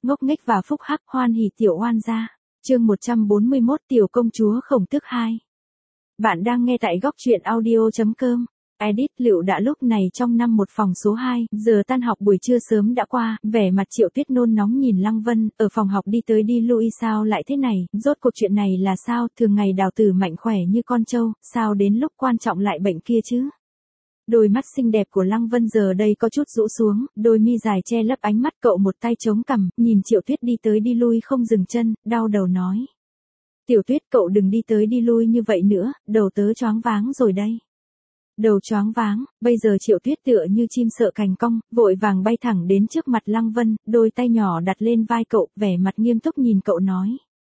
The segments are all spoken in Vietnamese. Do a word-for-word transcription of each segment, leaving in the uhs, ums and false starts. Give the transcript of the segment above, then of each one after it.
ngốc nghếch và phúc hắc, hoan hỉ tiểu oan gia. Chương một trăm bốn mươi mốt Tiểu công chúa Khổng Tước hai. Bạn đang nghe tại góc truyện audio chấm com. Edit Lựu đã lúc này trong năm một phòng số hai, giờ tan học buổi trưa sớm đã qua, vẻ mặt Triệu Tuyết nôn nóng nhìn Lăng Vân, ở phòng học đi tới đi lui sao lại thế này, rốt cuộc chuyện này là sao, thường ngày Đào Tử mạnh khỏe như con trâu, sao đến lúc quan trọng lại bệnh kia chứ? Đôi mắt xinh đẹp của Lăng Vân giờ đây có chút rũ xuống, đôi mi dài che lấp ánh mắt, cậu một tay chống cằm, nhìn Triệu Tuyết đi tới đi lui không dừng chân, đau đầu nói. Tiểu Tuyết, cậu đừng đi tới đi lui như vậy nữa, đầu tớ choáng váng rồi đây. Đầu choáng váng, bây giờ Triệu Tuyết tựa như chim sợ cành cong, vội vàng bay thẳng đến trước mặt Lăng Vân, đôi tay nhỏ đặt lên vai cậu, vẻ mặt nghiêm túc nhìn cậu nói.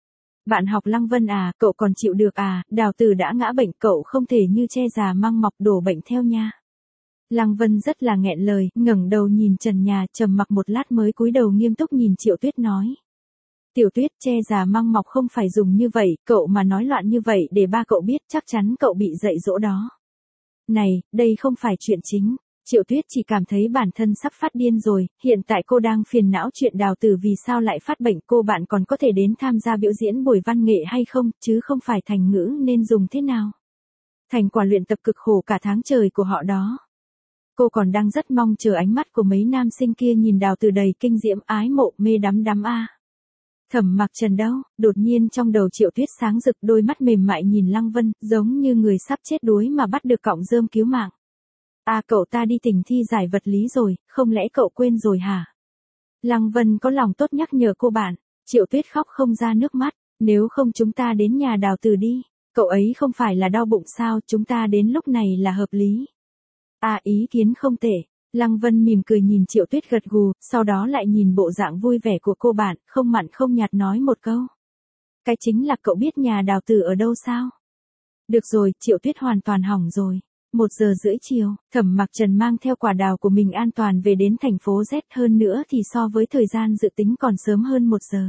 Bạn học Lăng Vân à, cậu còn chịu được à, Đào Tử đã ngã bệnh, cậu không thể như che già mang mọc đổ bệnh theo nha. Lăng Vân rất là nghẹn lời, ngẩng đầu nhìn trần nhà, trầm mặc một lát mới cúi đầu nghiêm túc nhìn Triệu Tuyết nói. Tiểu Tuyết, che già mang mọc không phải dùng như vậy, cậu mà nói loạn như vậy để ba cậu biết chắc chắn cậu bị dạy dỗ đó. Này, đây không phải chuyện chính. Triệu Tuyết chỉ cảm thấy bản thân sắp phát điên rồi, hiện tại cô đang phiền não chuyện Đào Tử vì sao lại phát bệnh, cô bạn còn có thể đến tham gia biểu diễn buổi văn nghệ hay không, chứ không phải thành ngữ nên dùng thế nào. Thành quả luyện tập cực khổ cả tháng trời của họ đó. Cô còn đang rất mong chờ ánh mắt của mấy nam sinh kia nhìn Đào Tử đầy kinh diễm, ái mộ, mê đắm đắm a. Thẩm Mặc Trần đâu, đột nhiên trong đầu Triệu Tuyết sáng rực, đôi mắt mềm mại nhìn Lăng Vân, giống như người sắp chết đuối mà bắt được cọng rơm cứu mạng. À, cậu ta đi tỉnh thi giải vật lý rồi, không lẽ cậu quên rồi hả? Lăng Vân có lòng tốt nhắc nhở cô bạn. Triệu Tuyết khóc không ra nước mắt, nếu không chúng ta đến nhà Đào Tử đi, cậu ấy không phải là đau bụng sao, chúng ta đến lúc này là hợp lý. À, ý kiến không tệ. Lăng Vân mỉm cười nhìn Triệu Tuyết gật gù, sau đó lại nhìn bộ dạng vui vẻ của cô bạn, không mặn không nhạt nói một câu. Cái chính là cậu biết nhà Đào Tử ở đâu sao? Được rồi, Triệu Tuyết hoàn toàn hỏng rồi. Một giờ rưỡi chiều, Thẩm Mặc Trần mang theo quả đào của mình an toàn về đến thành phố Z, hơn nữa thì so với thời gian dự tính còn sớm hơn một giờ.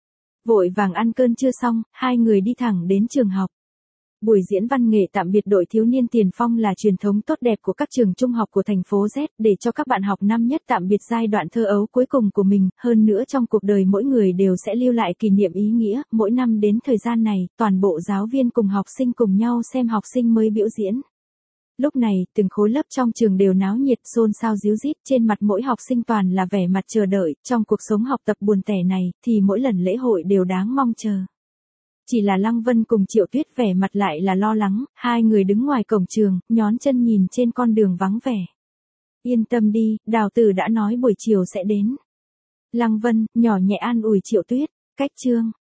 Vội vàng ăn cơm trưa xong, hai người đi thẳng đến trường học. Buổi diễn văn nghệ tạm biệt đội thiếu niên tiền phong là truyền thống tốt đẹp của các trường trung học của thành phố Z, để cho các bạn học năm nhất tạm biệt giai đoạn thơ ấu cuối cùng của mình, hơn nữa trong cuộc đời mỗi người đều sẽ lưu lại kỷ niệm ý nghĩa, mỗi năm đến thời gian này, toàn bộ giáo viên cùng học sinh cùng nhau xem học sinh mới biểu diễn. Lúc này, từng khối lớp trong trường đều náo nhiệt, xôn xao ríu rít, trên mặt mỗi học sinh toàn là vẻ mặt chờ đợi, trong cuộc sống học tập buồn tẻ này, thì mỗi lần lễ hội đều đáng mong chờ. Chỉ là Lăng Vân cùng Triệu Tuyết vẻ mặt lại là lo lắng, hai người đứng ngoài cổng trường, nhón chân nhìn trên con đường vắng vẻ. Yên tâm đi, Đào Tử đã nói buổi chiều sẽ đến. Lăng Vân, nhỏ nhẹ an ủi Triệu Tuyết, cách chương.